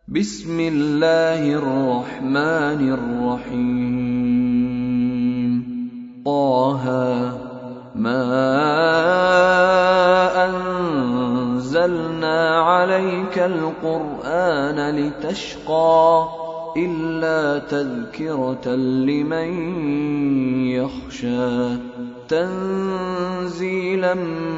بسم الله الرحمن الرحيم. طه ما أنزلنا عليك القرآن لتشقى إلا تذكرة لمن يخشى تنزيلا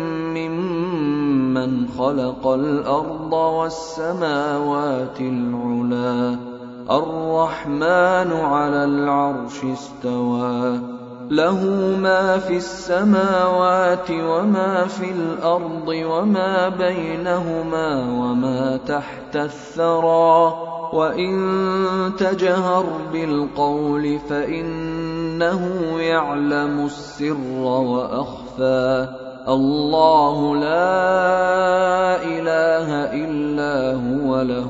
ممن خلق الأرض والسماوات العلى الرحمن على العرش استوى له ما في السماوات وما في الأرض وما بينهما وما تحت الثرى وإن تجهر بالقول فإنه يعلم السر وأخفى الله لا إله إلا هو له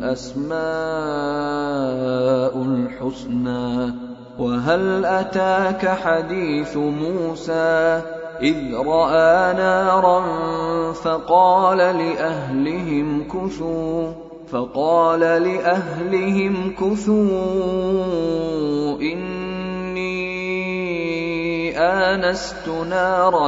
الأسماء الحسنى. وهل أتاك حديث موسى إذ رأى نارا فقال لأهلهم كثوا إني آنست نارا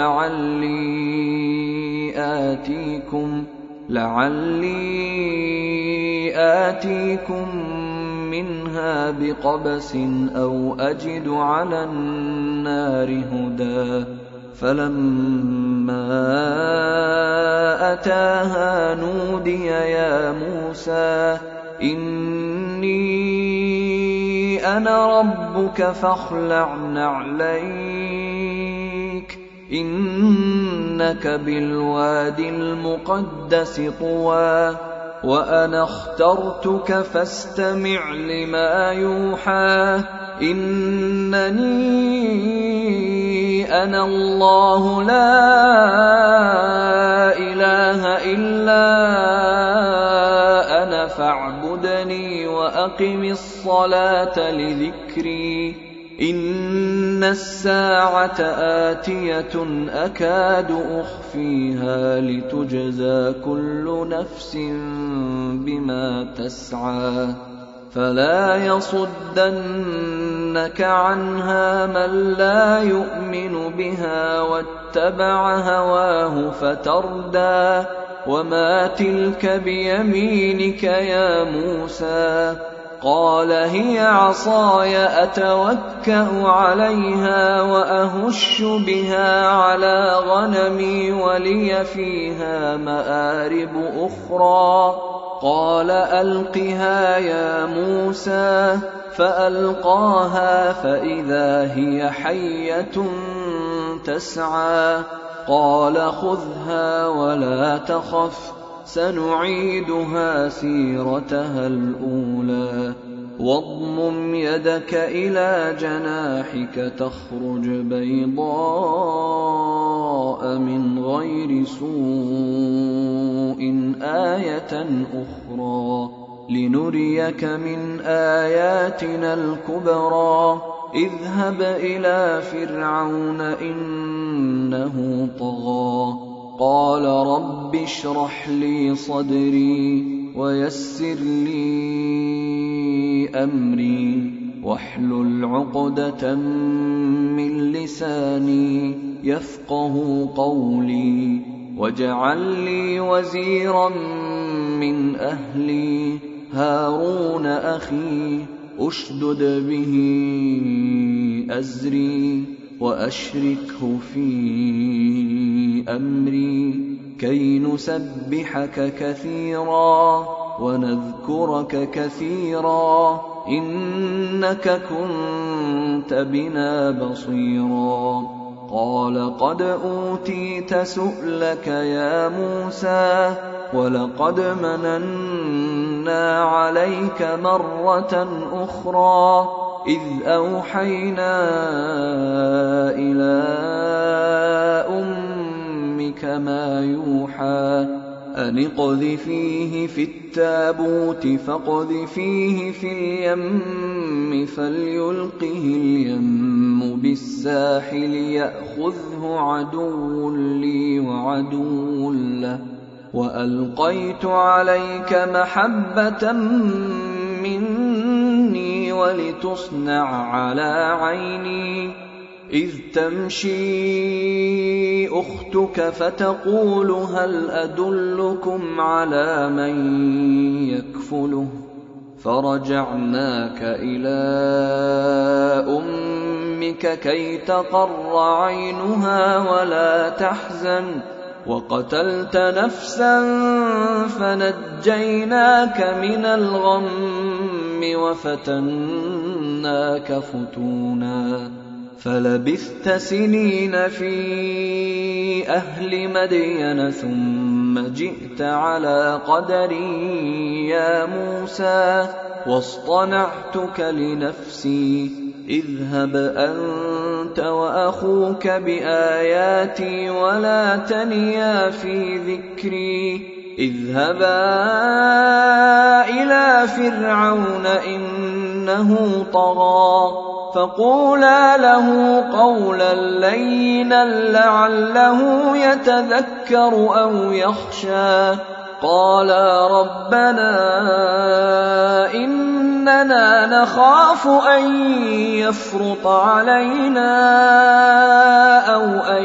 لعلي آتيكم منها بقبس أو أجد على النار هدى. فلما أتاها نودي يا موسى إني أنا ربك فاخلع نعليك إنك بالواد المقدس طوى وأنا اخترتك فاستمع لما يوحى إنني أنا الله لا إله إلا أنا فاعبدني وأقم الصلاة لذكري إن الساعة آتية أكاد أخفيها لتجزى كل نفس بما تسعى فلا يصدنك عنها من لا يؤمن بها واتبع هواه فتردى. وما تلك بيمينك يا موسى قال هي عصاي أتوكأ عليها وأهش بها على غنمي ولي فيها مآرب أخرى. قال ألقها يا موسى فألقاها فإذا هي حية تسعى. قال خذها ولا تخف سنعيدها سيرتها الأولى واضمم يدك إلى جناحك تخرج بيضاء من غير سوء آية أخرى لنريك من آياتنا الكبرى. اذهب إلى فرعون إنه طغى قال رب اشرح لي صدري ويسر لي أمري واحلل عقدة من لساني يفقه قولي واجعل لي وزيرا من أهلي هارون أخي أشدد به أزري وأشركه في أمري كي نسبحك كثيرا ونذكرك كثيرا إنك كنت بنا بصيرا. قال قد أوتيت سؤلك يا موسى ولقد مننا عليك مرة أخرى إذ أوحينا إلى أمك ما يوحى أن اقذفيه في التابوت فاقذفيه في اليم فليلقه اليم بالساحل يأخذه عدو لي وعدو له وألقيت عليك محبة مني ولتصنع على عيني إذ تمشي أختك فتقول هل أدلكم على من يكفله فرجعناك إلى أمك كي تقر عينها ولا تحزن وقتلت نفسا فنجيناك من الغم وفتناك فتونا فلبثت سنين في أهل مدين ثم جئت على قدري يا موسى واصطنعتك لنفسي اذهب أنت وأخوك بآياتي ولا تنيا في ذكري اذهبا إلى فرعون إنه طغى فقولا له قولا لينا لعله يتذكر أو يخشى قالا ربنا إننا نخاف أن يفرط علينا أو أن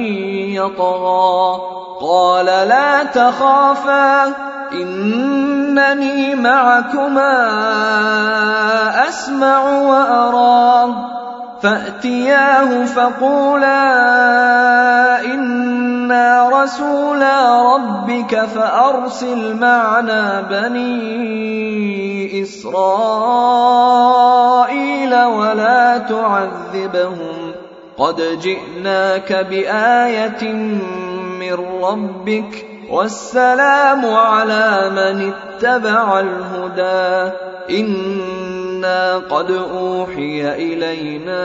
يطغى قال لا تخافا إنني معكما أسمع وأرى فأتياه فقولا إنا رسولا ربك فأرسل معنا بني إسرائيل ولا تعذبهم قد جئناك بآية من ربك والسلام على من اتبع الهدى إنا قد أوحي إلينا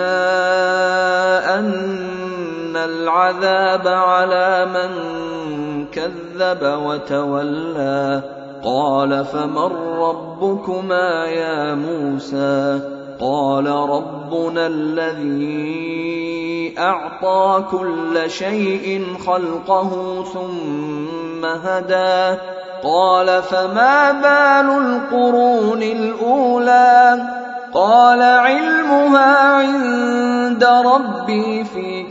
أن العذاب على من كذب وتولى قال فمن ربكما يا موسى قال ربنا الذي أعطى كل شيء خلقه ثم هدى قال فما بال القرون الأولى قال علمها عند ربي في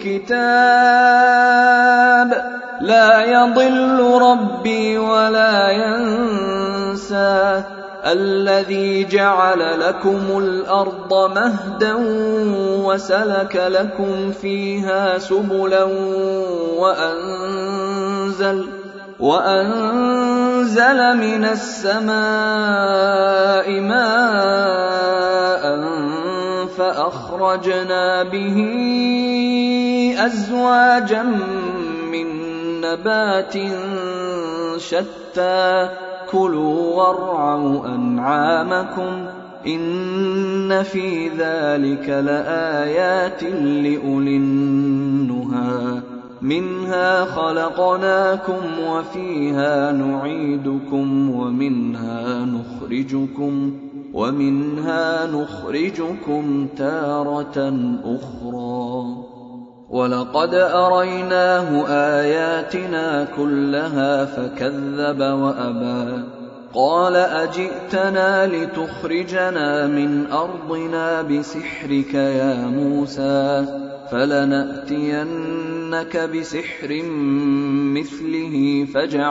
كتاب لا يضل ربي ولا ينسى الذي جعل لكم الأرض مهدا وسلك لكم فيها سبلا وأنزل من السماء ماء فأخرجنا به أزواجا من نبات شتى كلوا وارعوا أنعامكم إن في ذلك لآيات لأولي النهى منها خلقناكم وفيها نعيدكم ومنها نخرجكم تارة أخرى ولقد أريناه آياتنا كلها فكذب وأبى قال أجئتنا لتخرجنا من أرضنا بسحرك يا موسى فلنأتينك بسحر مثله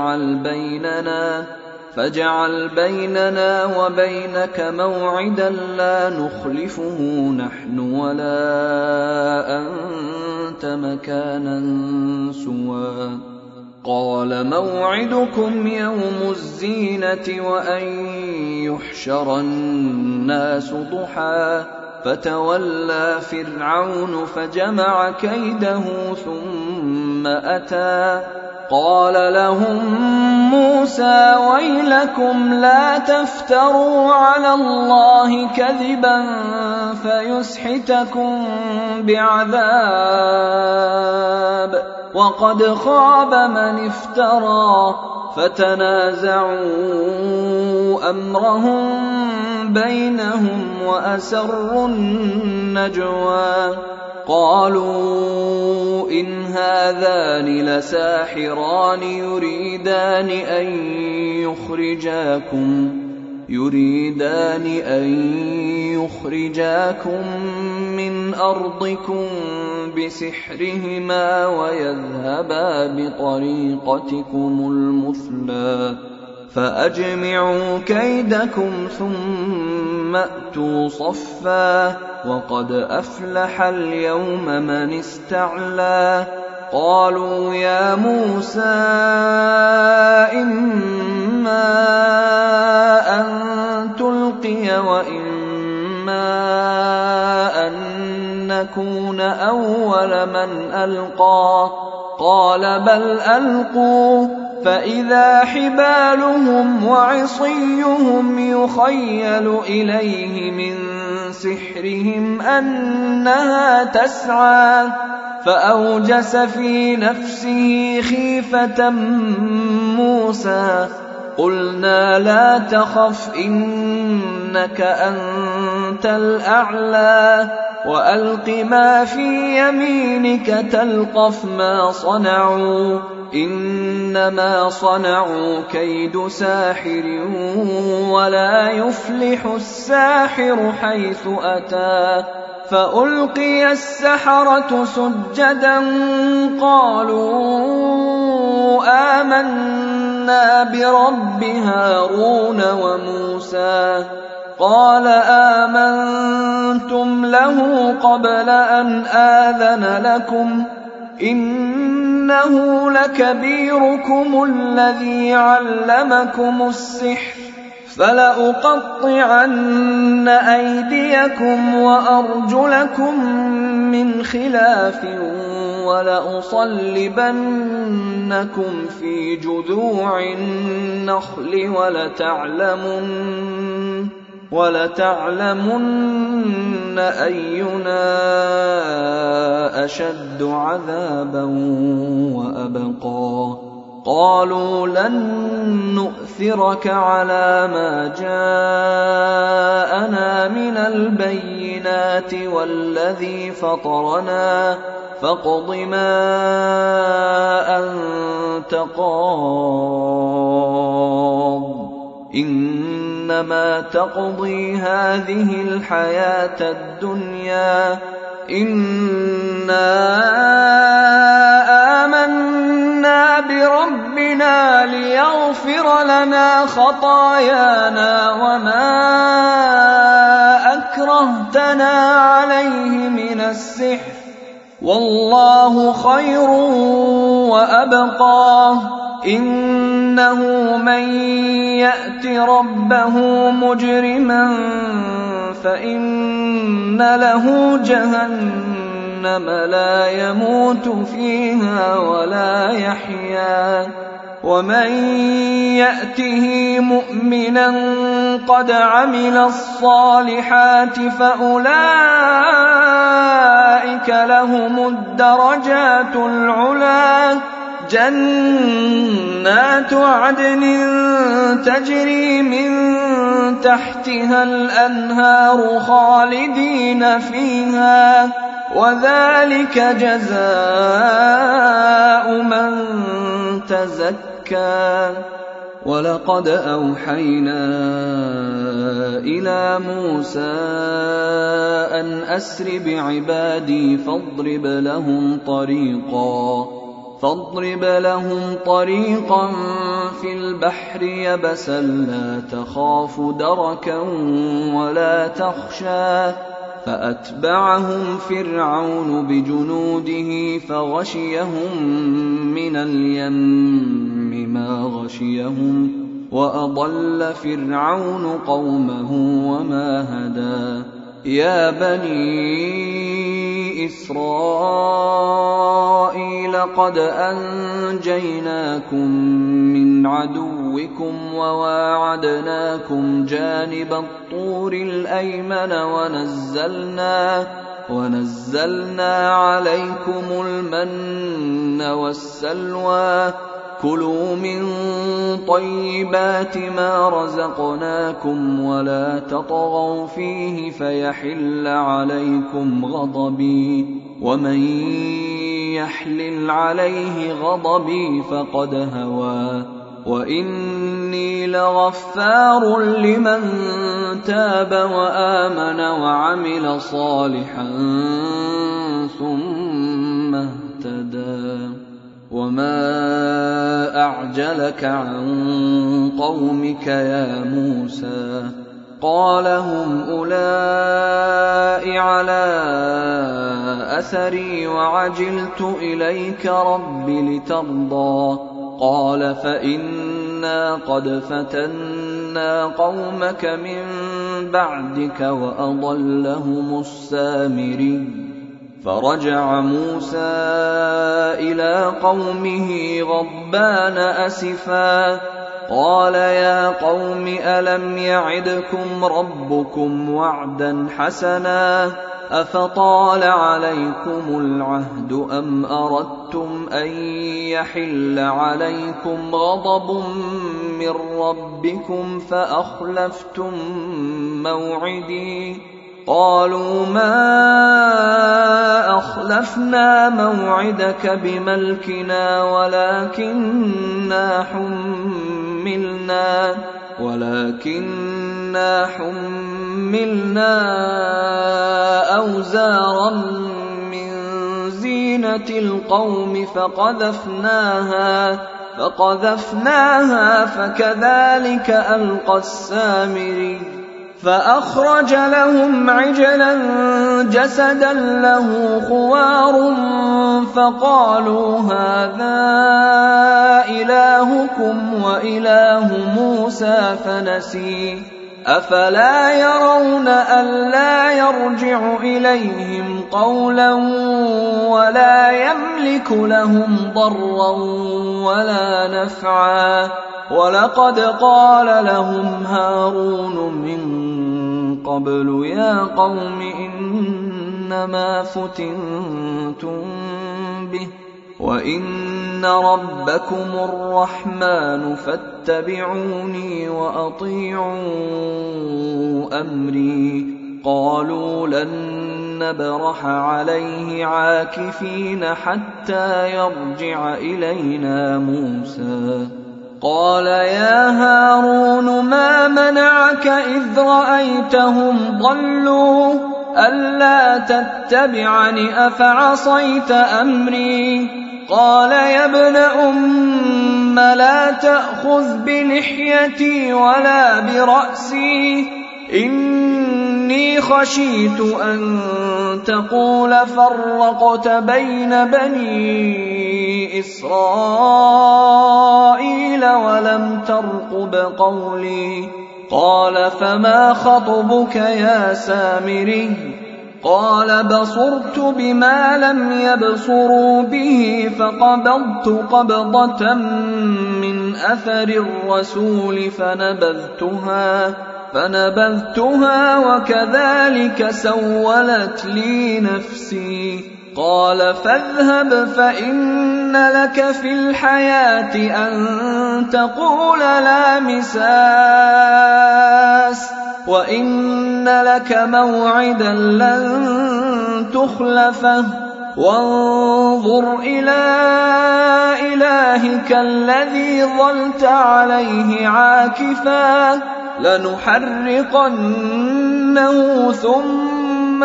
فاجعل بيننا وبينك موعدا لا نخلفه نحن ولا أنت مكانا سوى قال موعدكم يوم الزينة وأن يحشر الناس ضحى فتولى فرعون فجمع كيده ثم أتى قال لهم موسى ويلكم لا تفتروا على الله كذبا فيسحتكم بعذاب وقد خاب من افترى فتنازعوا أمرهم بينهم وأسروا النجوى قالوا إن هذان لساحران يريدان أن يخرجاكم من أرضكم بسحرهما ويذهبا بطريقتكم المثلى فأجمعوا كيدكم ثم أتوا صفا وقد أفلح اليوم من استعلى قالوا يا موسى إما أن تلقي وإما أن نكون أول من ألقى قال بل ألقوا فإذا حبالهم وعصيهم يخيل إليه من سحرهم أنها تسعى فأوجس في نفسه خيفة موسى قلنا لا تخف إنك أنت الأعلى وألق ما في يمينك تلقف ما صنعوا إنما صنعوا كيد ساحر ولا يفلح الساحر حيث أتى فألقي السحرة سجدا قالوا آمنا برب هارون وموسى قال آمنتم له قبل أن آذن لكم إنه لكبيركم الذي علمكم السحر فلأقطعن أيديكم وأرجلكم من خلاف ولأصلبنكم في جذوع النخل ولتعلمن أينا أشد عذابا وأبقى قالوا لن نؤثرك على ما جاءنا من البينات والذي فطرنا فاقض ما أنت قاض إنما تقضي هذه الحياة الدنيا إنا آمنا بربنا ليغفر لنا خطايانا وما أكرهتنا عليه من السحر والله خير وأبقى إنه من يأت ربه مجرما فإن له جهنم لا يموت فيها ولا يحيا ومن يأته مؤمنا قد عمل الصالحات فأولئك لهم الدرجات العلى جنات عدن تجري من تحتها الأنهار خالدين فيها وذلك جزاء من تزكى ولقد أوحينا إلى موسى أن أسر بعبادي فاضرب لهم طريقا في البحر يبسا لا تخاف دركا ولا تخشى فأتبعهم فرعون بجنوده فغشيهم من اليم ما غشيهم وأضل فرعون قومه وما هدى يا بني إسرائيل قد أنجيناكم من عدوكم وواعدناكم جانب الطور الأيمن ونزلنا عليكم المن والسلوى كُلُوا مِن طَيِّبَاتِ مَا رَزَقْنَاكُمْ وَلَا تَطْغَوْا فِيهِ فَيَحِلَّ عَلَيْكُمْ غَضَبِي ۖ وَمَن يَحْلِلْ عَلَيْهِ غَضَبِي فَقَدْ هَوَىٰ وَإِنِّي لَغَفَّارٌ لِّمَن تَابَ وَآمَنَ وَعَمِلَ صَالِحًا ثُمَّ اهْتَدَىٰ وَمَا أَعْجَلَكَ عَن قَوْمِكَ يَا مُوسَىٰ قَالَ هُمْ أُولَاءِ عَلَىٰ أَثَرِي وَعَجِلْتُ إِلَيْكَ رَبِّ لِتَرْضَىٰ قَالَ فَإِنَّا قَدْ فَتَنَّا قَوْمَكَ مِن بَعْدِكَ وَأَضَلَّهُمُ السَّامِرِيُّ فَرَجَعَ مُوسَىٰ إِلَىٰ قَوْمِهِ غَضْبَانَ أَسِفًا قَالَ يَا قَوْمِ أَلَمْ يَعِدْكُمْ رَبُّكُمْ وَعْدًا حَسَنًا أَفَطَالَ عَلَيْكُمُ الْعَهْدُ أَمْ أَرَدتُّمْ أَن يَحِلَّ عَلَيْكُمْ غَضَبٌ مِّن رَّبِّكُمْ فَأَخْلَفْتُم مَّوْعِدِي قَالُوا مَا أَخْلَفْنَا مَوْعِدَكَ بِمَلْكِنَا ولكننا حُمِّلْنَا أَوْزَارًا مِّن زِينَةِ الْقَوْمِ فَقَذَفْنَاهَا فَكَذَٰلِكَ أَلْقَى السَّامِرِيُّ فَأَخْرَجَ لَهُمْ عِجْلًا جَسَدًا لَّهُ خُوَارٌ فَقَالُوا هَٰذَا إِلَٰهُكُمْ وَإِلَٰهُ مُوسَىٰ فَنَسِيَ أَفَلَا يَرَوْنَ أَلَّا يَرْجِعُ إِلَيْهِمْ قَوْلًا وَلَا يَمْلِكُ لَهُمْ ضَرًّا وَلَا نَفْعًا وَلَقَدْ قَالَ لَهُمْ هَارُونُ مِن قَبْلُ يَا قَوْمِ إِنَّمَا فُتِنتُم بِهِ وَإِنَّ رَبَّكُمُ الرَّحْمَٰنُ فَاتَّبِعُونِي وَأَطِيعُوا أَمْرِي قَالُوا لَن نَّبْرَحَ عَلَيْهِ عَاكِفِينَ حَتَّىٰ يَرْجِعَ إِلَيْنَا مُوسَىٰ قَالَ يَا هَارُونُ مَا مَنَعَكَ إِذْ رَأَيْتَهُمْ ضَلُّوا أَلَّا تَتَّبِعَنِ أَفَعَصَيْتَ أَمْرِي قَالَ يَا ابْنَ أُمَّ لَا تَأْخُذْ بِلِحْيَتِي وَلَا بِرَأْسِي إِنِّي خَشِيتُ أَن تَقُولَ فَرَّقْتَ بَيْنَ بَنِي إِسْرَائِيلَ وَلَمْ تَرْقُبْ قَوْلِي قَالَ فَمَا خَطْبُكَ يَا سَامِرِيُّ قَالَ بَصُرْتُ بِمَا لَمْ يَبْصُرُوا بِهِ فَقَبَضْتُ قَبْضَةً مِّنْ أَثَرِ الرَّسُولِ فَنَبَذْتُهَا وَكَذَٰلِكَ سَوَّلَتْ لِي نَفْسِي قَالَ فَاذْهَبْ فَإِنَّ لَكَ فِي الْحَيَاةِ أَن تَقُولَ لَا مِسَاسَ وَإِنَّ لَكَ مَوْعِدًا لَّن تُخْلَفَهُ وَانظُرْ إِلَىٰ إِلَٰهِكَ الَّذِي ظَلْتَ عَلَيْهِ عَاكِفًا لَّنُحَرِّقَنَّهُ ثُمَّ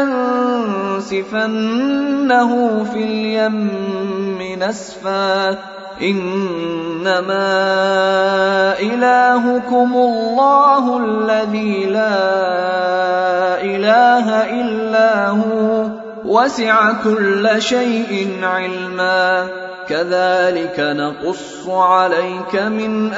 لَنَنسِفَنَّهُ فِي الْيَمِّ نَسْفًا إِنَّمَا إِلَٰهُكُمُ اللَّهُ الَّذِي لَا إِلَٰهَ إِلَّا هُوَ وَسِعَ كُلَّ شَيْءٍ عِلْمًا كَذَٰلِكَ نَقُصُّ عَلَيْكَ مِنْ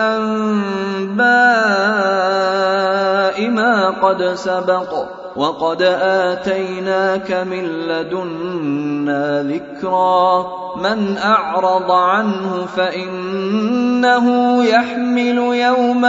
أَنبَاءِ مَا قَدْ سَبَقَ وَقَدْ آتَيْنَاكَ مِن لَّدُنَّا ذِكْرًا مَّنْ أَعْرَضَ عَنْهُ فَإِنَّهُ يَحْمِلُ يَوْمَ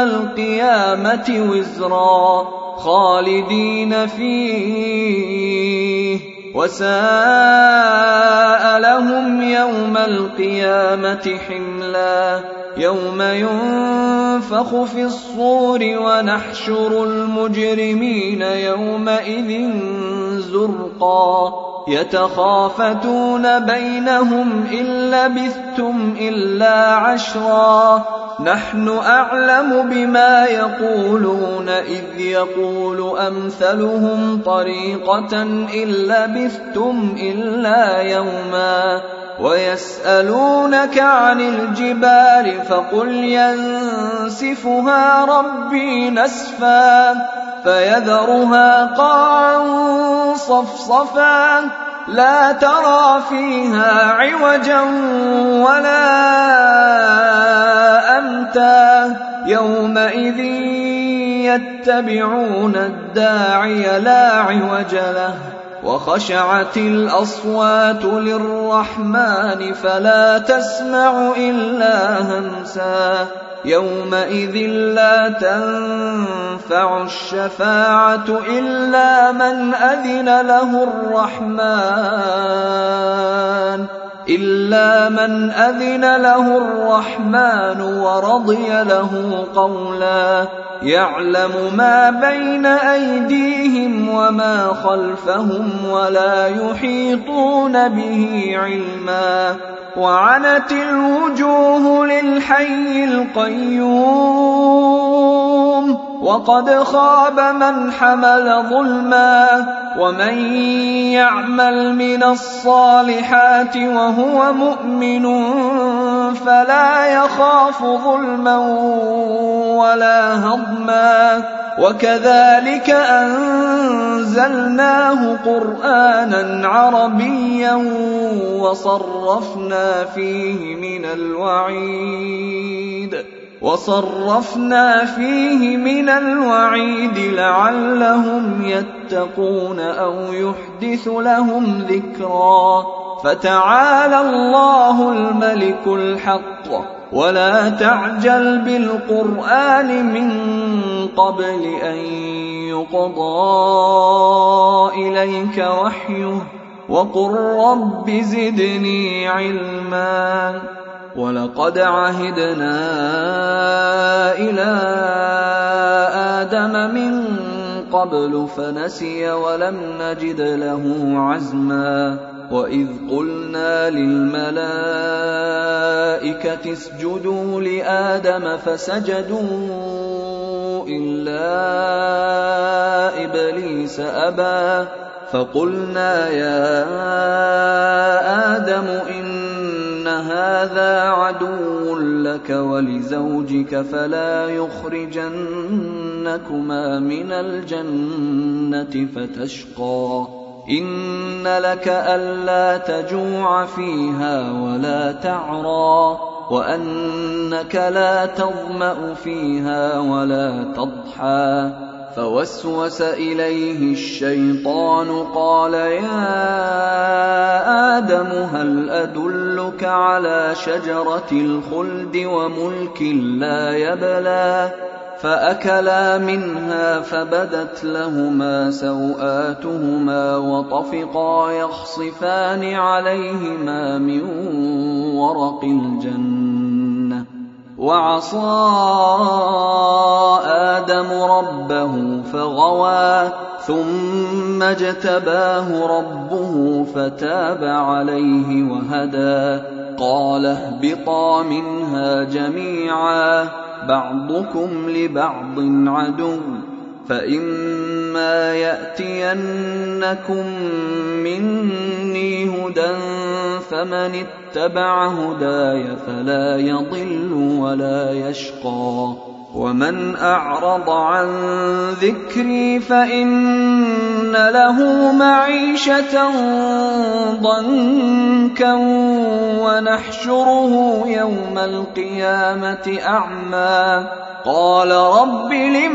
الْقِيَامَةِ وِزْرًا خَالِدِينَ فِيهِ وساء لهم يوم القيامة حملا يوم ينفخ في الصور ونحشر المجرمين يومئذ زرقا يتخافتون بينهم إن لبثتم إلا عشرا نحن أعلم بما يقولون إذ يقول أمثلهم طريقة إن لبثتم إلا يوما ويسألونك عن الجبال فقل ينسفها ربي نسفا فيذرها قاعا صفصفا لا ترى فيها عوجا ولا أمتا يومئذ يتبعون الداعي لا عوج له وخشعت الأصوات للرحمن فلا تسمع إلا همسا يومئذ لا تنفع الشفاعة إلا من أذن له الرحمن ورضي له قولا يعلم ما بين أيديهم وما خلفهم ولا يحيطون به علما وعنت الوجوه للحي القيوم وقد خاب من حمل ظلما ومن يعمل من الصالحات وهو مؤمن فلا يخاف ظلما ولا هضما وكذلك أنزلناه قرآنا عربيا وصرفنا فيه من الوعيد لعلهم يتقون أو يحدث لهم ذكرا فتعالى الله الملك الحق ولا تعجل بالقرآن من قبل أن يقضى إليك وحيه وقل رب زدني علما ولقد عهدنا إلى آدم من قبل فنسي ولم نجد له عزما وإذ قلنا للملائكة اسجدوا لآدم فسجدوا إلا إبليس أبى فقلنا يا آدم إن هذا عدو لك ولزوجك فلا يخرجنكما من الجنة فتشقى إن لك ألا تجوع فيها ولا تعرى وأنك لا تظمأ فيها ولا تضحى فوسوس إليه الشيطان قال يا آدم هل أدلك على شجرة الخلد وملك لا يبلى فأكلا منها فبدت لهما سوآتهما وطفقا يخصفان عليهما من ورق الجنة وعصى آدم ربه فغوى ثم اجتباه ربه فتاب عليه وهدى قال اهبطا منها جميعا بعضكم لبعض عدو فإما يأتينكم مني هدى فمن اتبع هداي فلا يضل ولا يشقى ومن أعرض عن ذكري فإن له معيشة ضنكا ونحشره يوم القيامة أعمى قال رب لم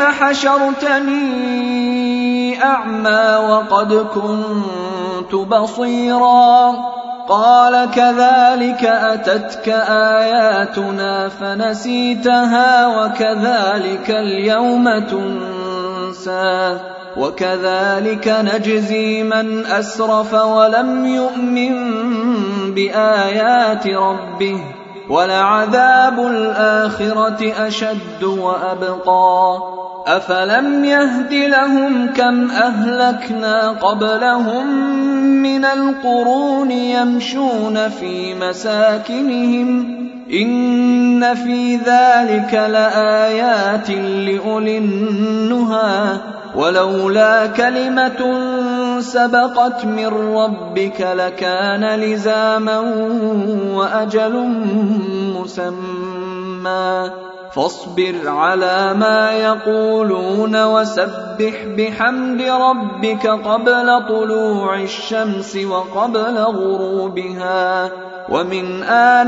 حشرتني أعمى وقد كنت بصيرا قال كذلك أتتك آياتنا فنسيتها وكذلك اليوم تنسى وكذلك نجزي من أسرف ولم يؤمن بآيات ربه ولعذاب الآخرة أشد وأبقى أفلم يهد لهم كم أهلكنا قبلهم من القرون يمشون في مساكنهم إن في ذلك لآيات لأولي النهى ولولا كلمة سبقت من ربك لكان لزاما وأجل مسمى فاصبر على ما يقولون وسبح بحمد ربك قبل طلوع الشمس وقبل غروبها ومن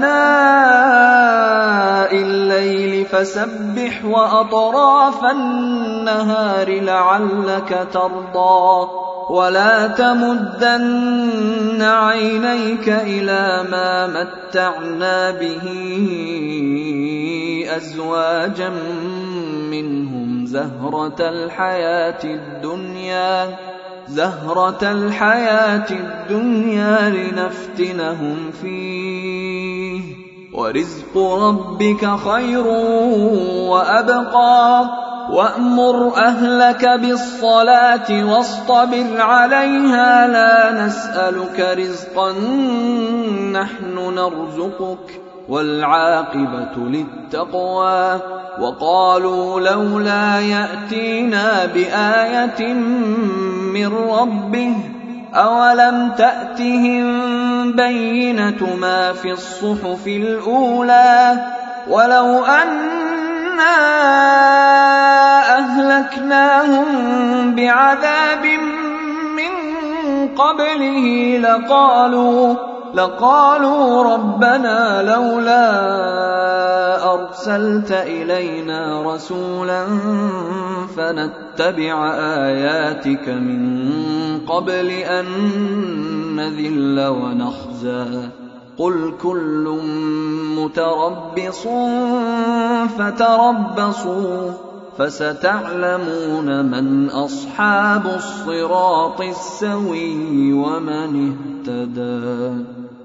آناء الليل فسبح وأطراف النهار لعلك ترضى ولا تمدن عينيك إلى ما متعنا به أزواجا منهم زهرة الحياة الدنيا لنفتنهم فيه ورزق ربك خير وأبقى وأمر أهلك بالصلاة واصطبر عليها لا نسألك رزقا نحن نرزقك والعاقبة للتقوى وقالوا لولا يأتينا بآية من ربه أولم تأتهم بينة ما في الصحف الأولى ولو أنا أهلكناهم بعذاب من قبله لقالوا ربنا لولا أرسلت إلينا رسولا فنتبع آياتك من قبل أن نذل ونخزى قل كل متربص فتربصوا فستعلمون من أصحاب الصراط السوي ومن اهتدى.